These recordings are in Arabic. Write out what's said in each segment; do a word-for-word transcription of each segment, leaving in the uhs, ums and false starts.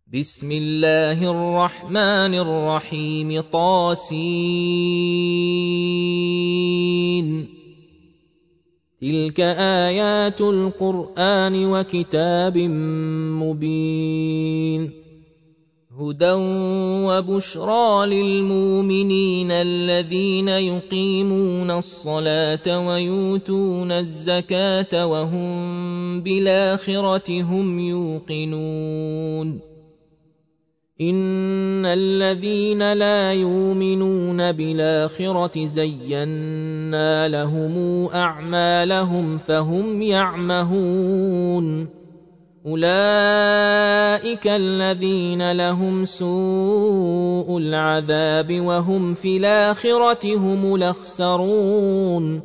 بسم الله الرحمن الرحيم طاسين تلك آيات القرآن وكتاب مبين هدى وبشرى للمؤمنين الذين يقيمون الصلاة ويؤتون الزكاة وهم بالآخرة هم يوقنون إن الذين لا يؤمنون بالآخرة زينا لهم أعمالهم فهم يعمهون أولئك الذين لهم سوء العذاب وهم في الآخرة هم الأخسرون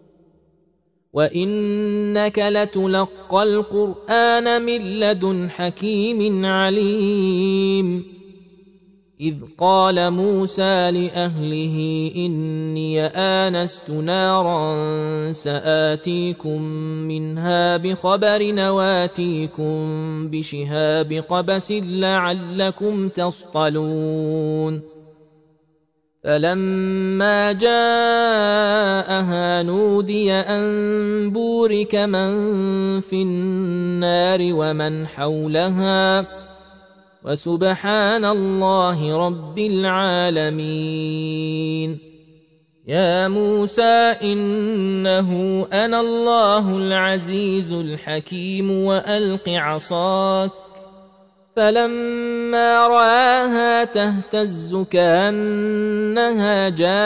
وإنك لتلقى القرآن من لدن حكيم عليم إذ قال موسى لأهله إني آنست نارا سآتيكم منها بخبر وآتيكم بشهاب قبس لعلكم تصطلون فلما جاءها نودي أن بورك من في النار ومن حولها وسبحان الله رب العالمين يا موسى إنه أنا الله العزيز الحكيم وألق عصاك فلما رآها تهتز كأنها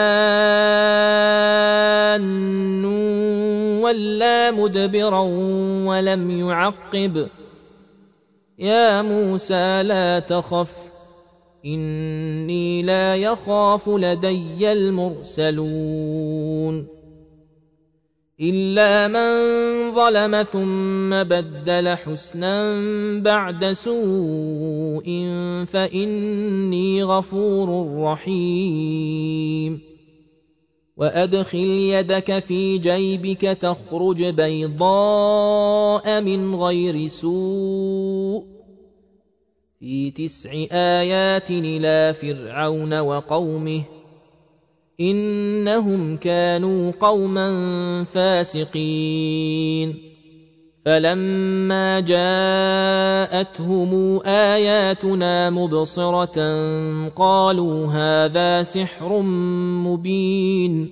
جان ولا مدبرا ولم يعقب يا موسى لا تخف إني لا يخاف لدي المرسلون إلا من ظلم ثم بدل حسنا بعد سوء فإني غفور رحيم وأدخل يدك في جيبك تخرج بيضاء من غير سوء في تسع آيات إلى فرعون وقومه إنهم كانوا قوما فاسقين فلما جاءتهم آياتنا مبصرة قالوا هذا سحر مبين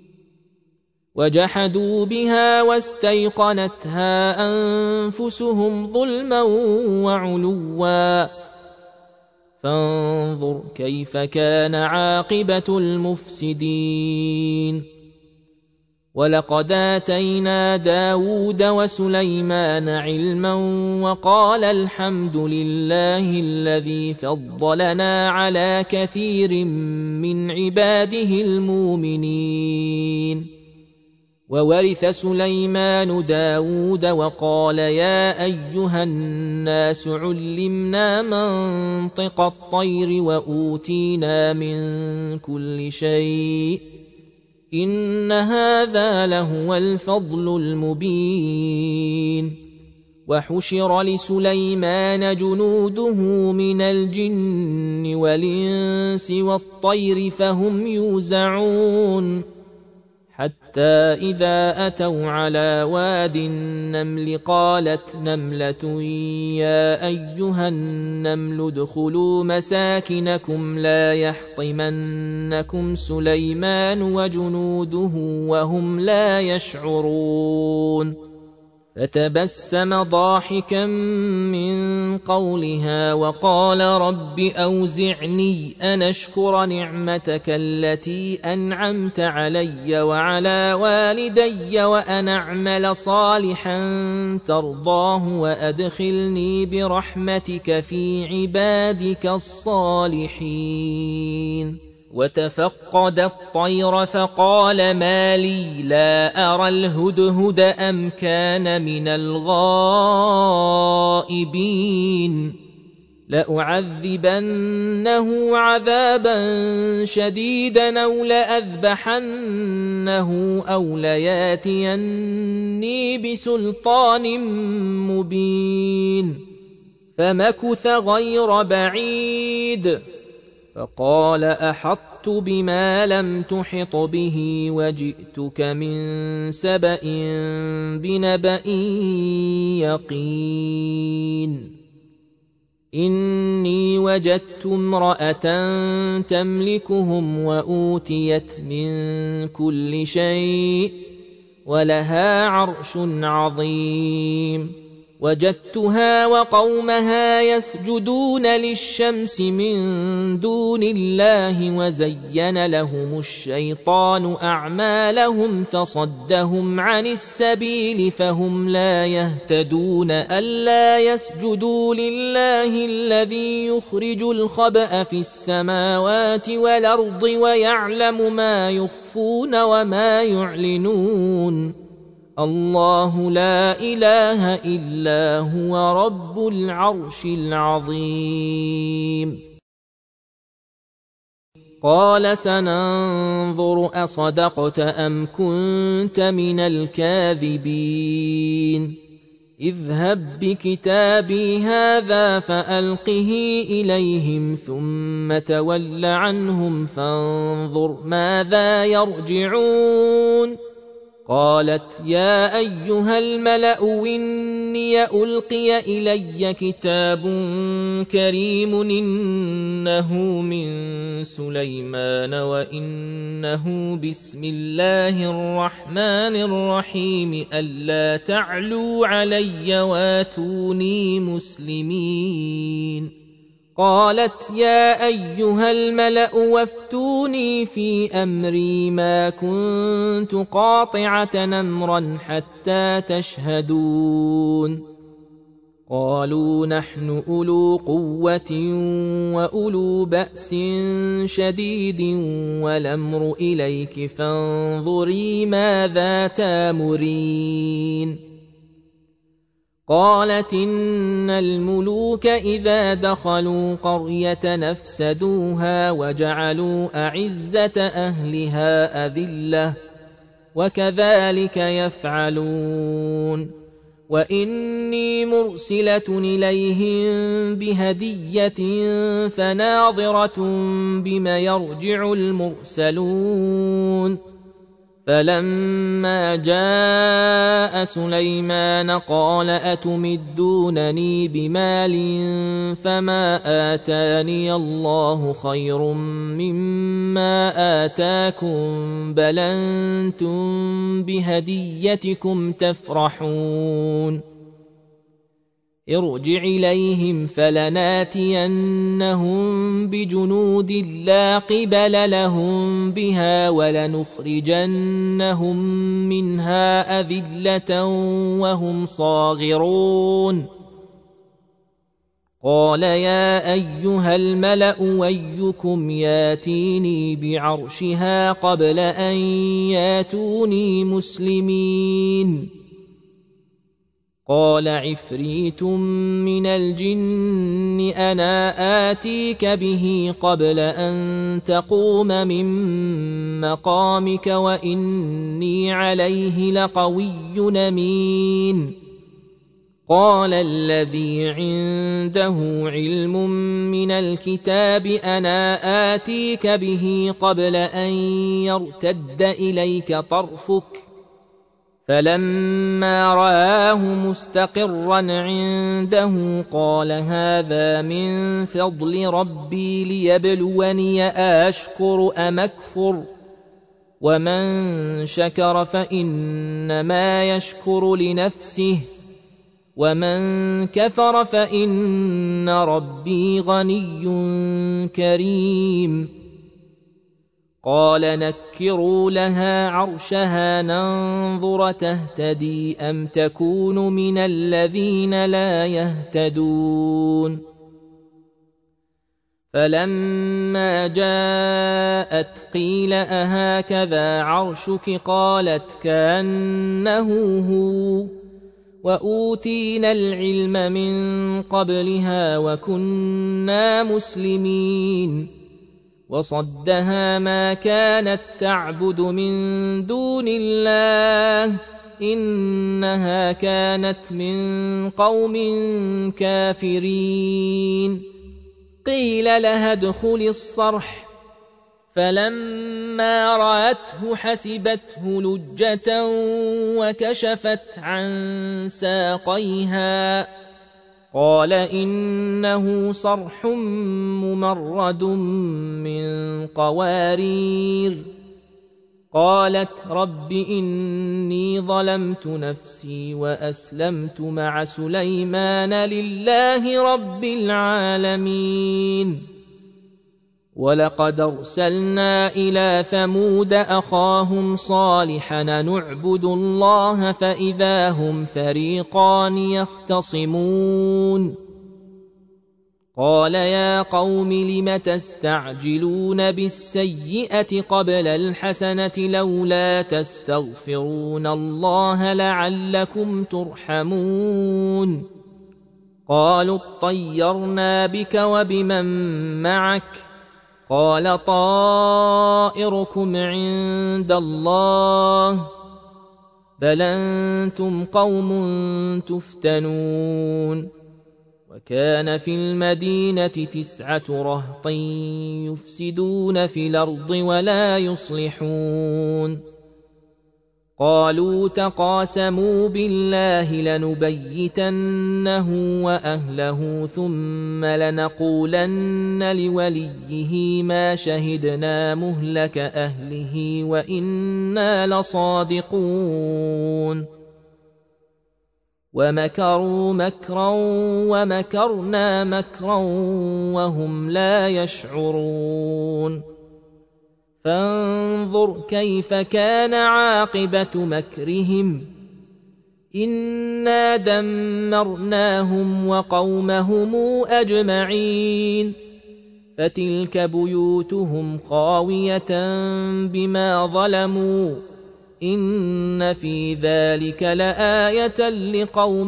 وجحدوا بها واستيقنتها أنفسهم ظلما وعلوا فانظر كيف كان عاقبة المفسدين ولقد آتينا داود وسليمان علما وقال الحمد لله الذي فضلنا على كثير من عباده المؤمنين وورث سليمان داود وقال يا أيها الناس علمنا منطق الطير وأوتينا من كل شيء إن هذا لهو الفضل المبين وحشر لسليمان جنوده من الجن والإنس والطير فهم يوزعون حتى إذا أتوا على واد النمل قالت نملة يا أيها النمل ادخلوا مساكنكم لا يحطمنكم سليمان وجنوده وهم لا يشعرون فتبسم ضاحكا من قولها وقال رب أوزعني أن أشكر نعمتك التي أنعمت علي وعلى والدي وأن أعمل صالحا ترضاه وأدخلني برحمتك في عبادك الصالحين وتفقد الطير فقال ما لي لا أرى الهدهد أم كان من الغائبين لأعذبنه عذابا شديدا أو لأذبحنه أو لياتيني بسلطان مبين فمكث غير بعيد فقال أحطت بما لم تحط به وجئتك من سبأ بنبأ يقين إني وجدت امرأة تملكهم وأوتيت من كل شيء ولها عرش عظيم وجدتها وقومها يسجدون للشمس من دون الله وزين لهم الشيطان أعمالهم فصدهم عن السبيل فهم لا يهتدون ألا يسجدوا لله الذي يخرج الخبأ في السماوات والأرض ويعلم ما يخفون وما يعلنون الله لا إله إلا هو رب العرش العظيم قال سننظر أصدقت أم كنت من الكاذبين اذهب بكتابي هذا فألقه إليهم ثم تول عنهم فانظر ماذا يرجعون قالت يا أيها الملأ إني ألقي إلي كتاب كريم إنه من سليمان وإنه بسم الله الرحمن الرحيم ألا تعلوا علي واتوني مسلمين قالت يا أيها الملأ وافتوني في أمري ما كنت قاطعة أمرا حتى تشهدون قالوا نحن أولو قوة وأولو بأس شديد والأمر إليك فانظري ماذا تامرين قالت إن الملوك إذا دخلوا قرية نفسدوها وجعلوا أعزة أهلها أذلة وكذلك يفعلون وإني مرسلة إليهم بهدية فناظرة بما يرجع المرسلون فلما جاء سليمان قال أتمدونني بمال فما آتاني الله خير مما آتاكم بل أنتم بهديتكم تفرحون ارجع إليهم فلناتينهم بجنود لا قبل لهم بها ولنخرجنهم منها أذلة وهم صاغرون قال يا أيها الملأ أيكم ياتيني بعرشها قبل أن ياتوني مسلمين قال عفريت من الجن أنا آتيك به قبل أن تقوم من مقامك وإني عليه لقوي أمين قال الذي عنده علم من الكتاب أنا آتيك به قبل أن يرتد إليك طرفك فلما رآه مستقرا عنده قال هذا من فضل ربي ليبلوني أشكر أم أكفر ومن شكر فإنما يشكر لنفسه ومن كفر فإن ربي غني كريم قال نكروا لها عرشها ننظر تهتدي أم تكون من الذين لا يهتدون فلما جاءت قيل أهكذا عرشك قالت كأنه هو وأوتينا العلم من قبلها وكنا مسلمين وصدها ما كانت تعبد من دون الله إنها كانت من قوم كافرين. قيل لها ادخلي الصرح، فلما رأته حسبته لجة وكشفت عن ساقيها، قال إنه صرح ممرد من قوارير. قالت رب إني ظلمت نفسي وأسلمت مع سليمان لله رب العالمين. ولقد أرسلنا إلى ثمود أخاهم صالحا أن اعبدوا الله فإذا هم فريقان يختصمون. قال يا قوم لم تستعجلون بالسيئة قبل الحسنة لولا تستغفرون الله لعلكم ترحمون. قالوا اطيرنا بك وبمن معك، قال طائركم عند الله بل أنتم قوم تفتنون. وكان في المدينة تسعة رهط يفسدون في الأرض ولا يصلحون. قالوا تقاسموا بالله لنبيتنه وأهله ثم لنقولن لوليه ما شهدنا مهلك أهله وإنا لصادقون. ومكروا مكرا ومكرنا مكرا وهم لا يشعرون. فانظر كيف كان عاقبة مكرهم. إنا دمرناهم وقومهم أجمعين. فتلك بيوتهم خاوية بما ظلموا إن في ذلك لآية لقوم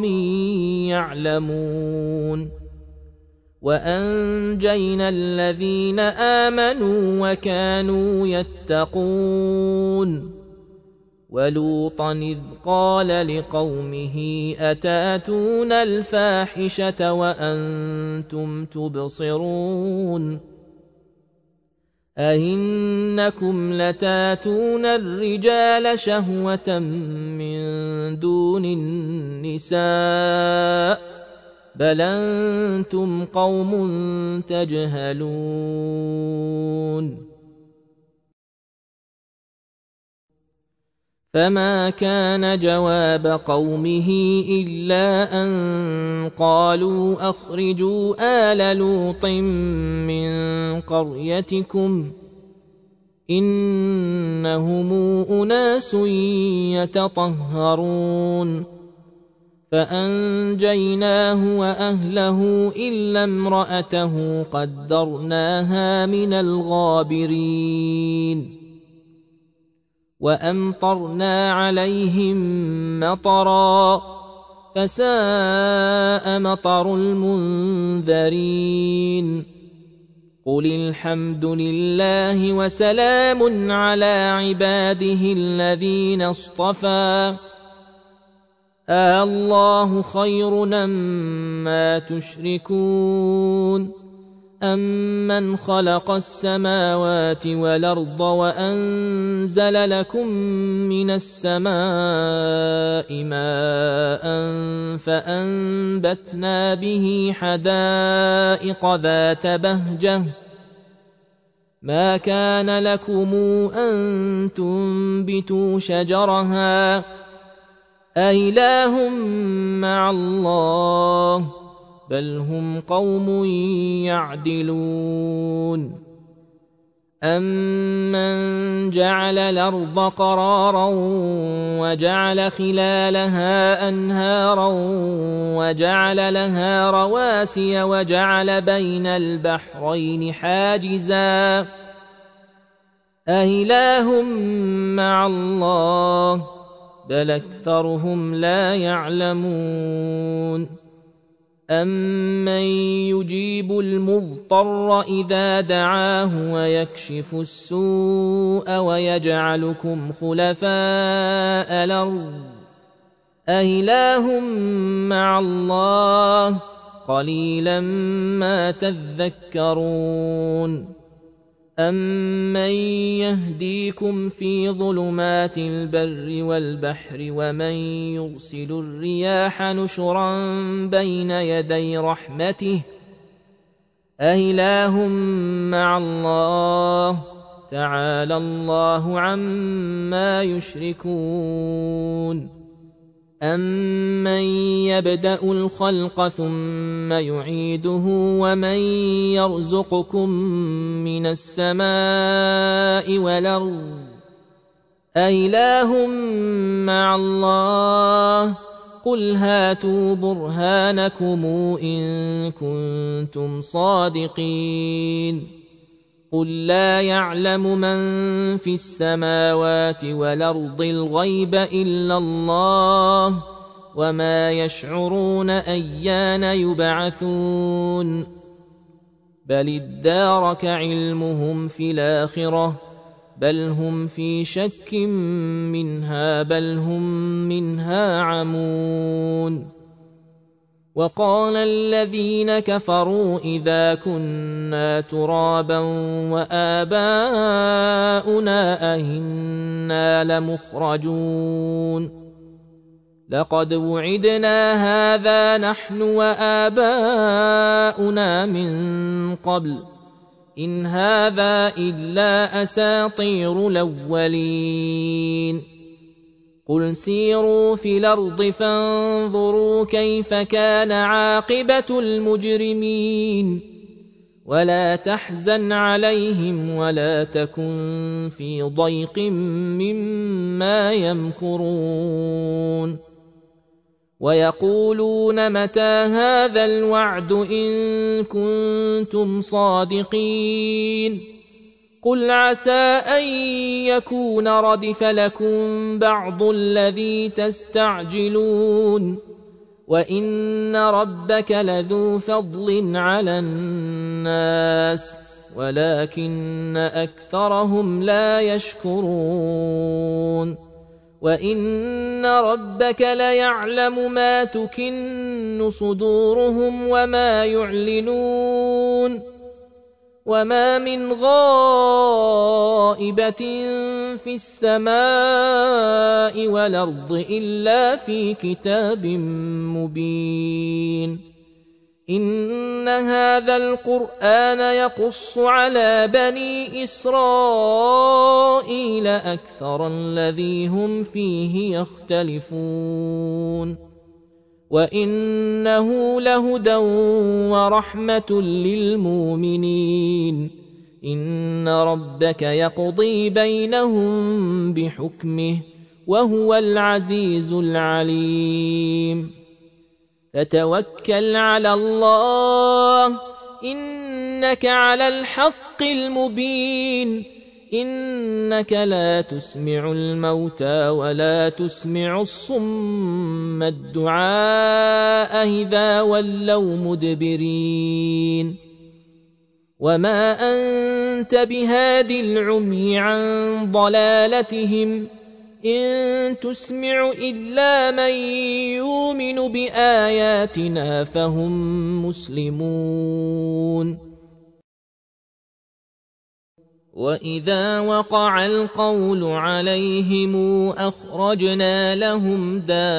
يعلمون. وأنجينا الذين آمنوا وكانوا يتقون. ولوطا إذ قال لقومه أتاتون الفاحشة وأنتم تبصرون أئنكم لتاتون الرجال شهوة من دون النساء بل أنتم قوم تجهلون. فما كان جواب قومه إلا أن قالوا أخرجوا آل لوط من قريتكم إنهم أناس يتطهرون. فأنجيناه وأهله إلا امرأته قدرناها من الغابرين. وأمطرنا عليهم مطرا فساء مطر المنذرين. قل الحمد لله وسلام على عباده الذين اصطفى آه الله خير أما تشركون أمن خلق السماوات والأرض وأنزل لكم من السماء ماء فأنبتنا به حدائق ذات بهجة ما كان لكم أن تنبتوا شجرها أإله مع الله بل هم قوم يعدلون. أمن جعل الأرض قرارا وجعل خلالها أنهارا وجعل لها رواسي وجعل بين البحرين حاجزا أإله مع الله بل أكثرهم لا يعلمون. أمن يجيب المضطر إذا دعاه ويكشف السوء ويجعلكم خلفاء الأرض أإله مع الله قليلا ما تذكرون أمن يهديكم في ظلمات البر والبحر ومن يرسل الرياح نشرا بين يدي رحمته أإله مع الله تعالى الله عما يشركون أمن يبدأ الخلق ثم يعيده ومن يرزقكم من السماء والأرض أإله مع الله قل هاتوا برهانكم إن كنتم صادقين قل لا يعلم من في السماوات والأرض الغيب إلا الله وما يشعرون أيان يبعثون بل ادارك علمهم في الآخرة بل هم في شك منها بل هم منها عمون وقال الذين كفروا إذا كنا ترابا وآباؤنا أئنا لمخرجون لقد وعدنا هذا نحن وآباؤنا من قبل إن هذا إلا أساطير الأولين قل سيروا في الأرض فانظروا كيف كان عاقبة المجرمين ولا تحزن عليهم ولا تكن في ضيق مما يمكرون ويقولون متى هذا الوعد إن كنتم صادقين قل عسى أن يكون ردف لكم بعض الذي تستعجلون وإن ربك لذو فضل على الناس ولكن أكثرهم لا يشكرون وإن ربك ليعلم ما تكن صدورهم وما يعلنون وما من غائبة في السماء والأرض إلا في كتاب مبين إن هذا القرآن يقص على بني إسرائيل أكثر الذي هم فيه يختلفون وإنه لهدى ورحمة للمؤمنين إن ربك يقضي بينهم بحكمه وهو العزيز العليم فتوكل على الله إنك على الحق المبين إنك لا تسمع الموتى ولا تسمع الصم الدعاء إذا ولوا مدبرين وما أنت بهاد العمي عن ضلالتهم إن تسمع إلا من يؤمن بآياتنا فهم مسلمون وإذا وقع القول عليهم أخرجنا لهم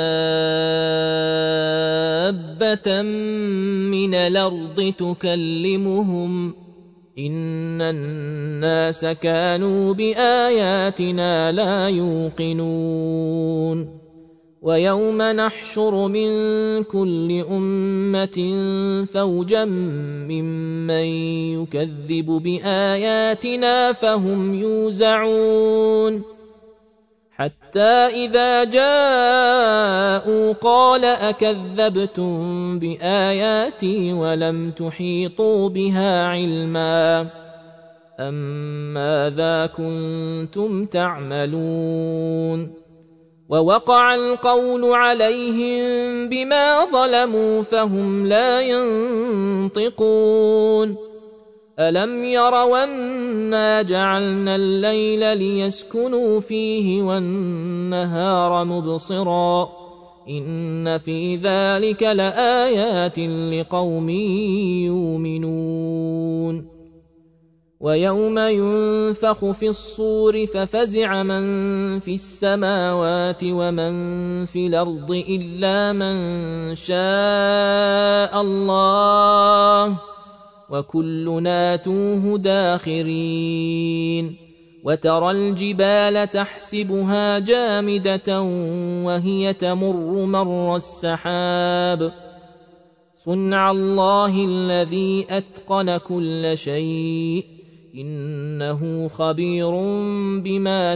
دابة من الأرض تكلمهم إن الناس كانوا بآياتنا لا يوقنون ويوم نحشر من كل أمة فوجا ممن يكذب بآياتنا فهم يوزعون حتى إذا جاءوا قال أكذبتم بآياتي ولم تحيطوا بها علما أم ماذا كنتم تعملون ووقع القول عليهم بما ظلموا فهم لا ينطقون ألم يروا أنا جعلنا الليل ليسكنوا فيه والنهار مبصرا إن في ذلك لآيات لقوم يؤمنون ويوم ينفخ في الصور ففزع من في السماوات ومن في الأرض إلا من شاء الله وكلنا آتوه داخرين وترى الجبال تحسبها جامدة وهي تمر مر السحاب صنع الله الذي أتقن كل شيء إنه خبير بما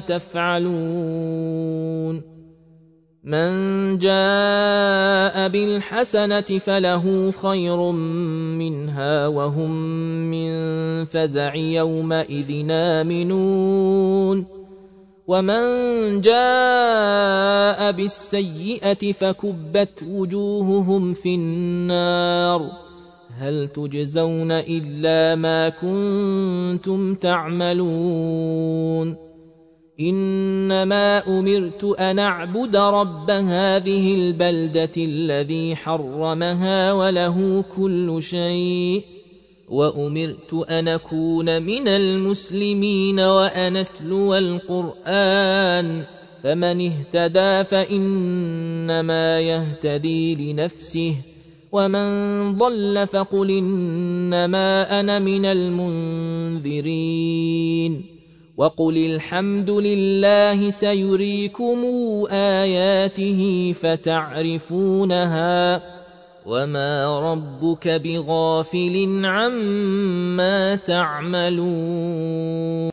تفعلون من جاء بالحسنة فله خير منها وهم من فزع يومئذ آمنون ومن جاء بالسيئة فكبت وجوههم في النار هل تجزون إلا ما كنتم تعملون إنما أمرت أن أعبد رب هذه البلدة الذي حرمها وله كل شيء وأمرت أن أكون من المسلمين وأن أتلو القرآن فمن اهتدى فإنما يهتدي لنفسه ومن ضل فقل إنما أنا من المنذرين وقل الحمد لله سيريكم آياته فتعرفونها وما ربك بغافل عما تعملون